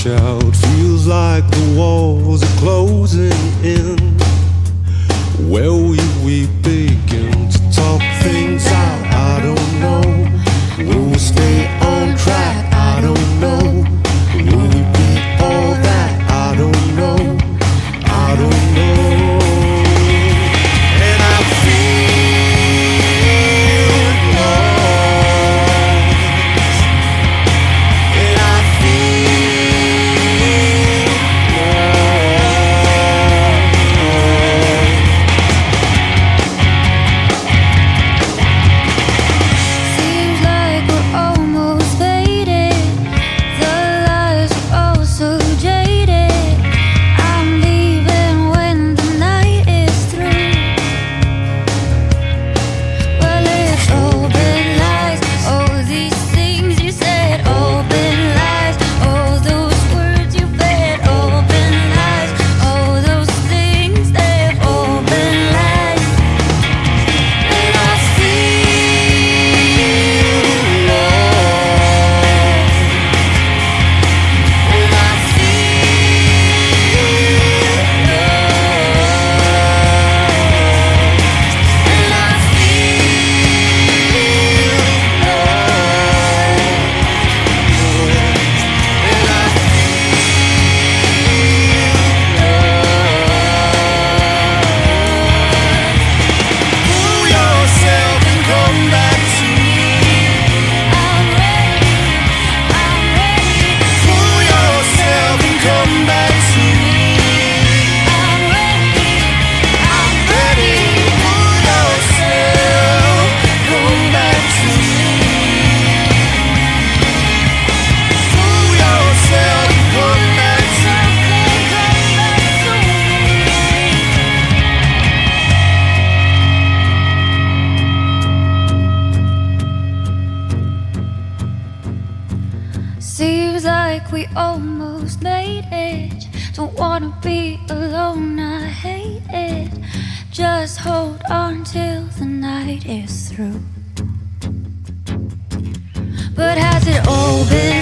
out. Feels like the walls are closing in. Where will we begin to talk things out? I don't know. Will we stay on track? I don't know. Will we be all that? I don't know. I don't know. And I feel lost. And I feel Seems like we're almost faded. The lies are all so jaded. I'm leaving when the night is through. Well, it's all been lies. All these things you said, all been lies. All those words you fed, all been lies. All those things, they've all been lies. And I feel lost. And I feel lost. And I pull yourself and come back to me. I'm ready. Pull yourself and come back to me. I'm ready. Pull yourself, come back to me. Pull yourself, come back to me. Seems like we almost made it. Don't wanna be alone, I hate it. Just hold on till the night is through. But has it all been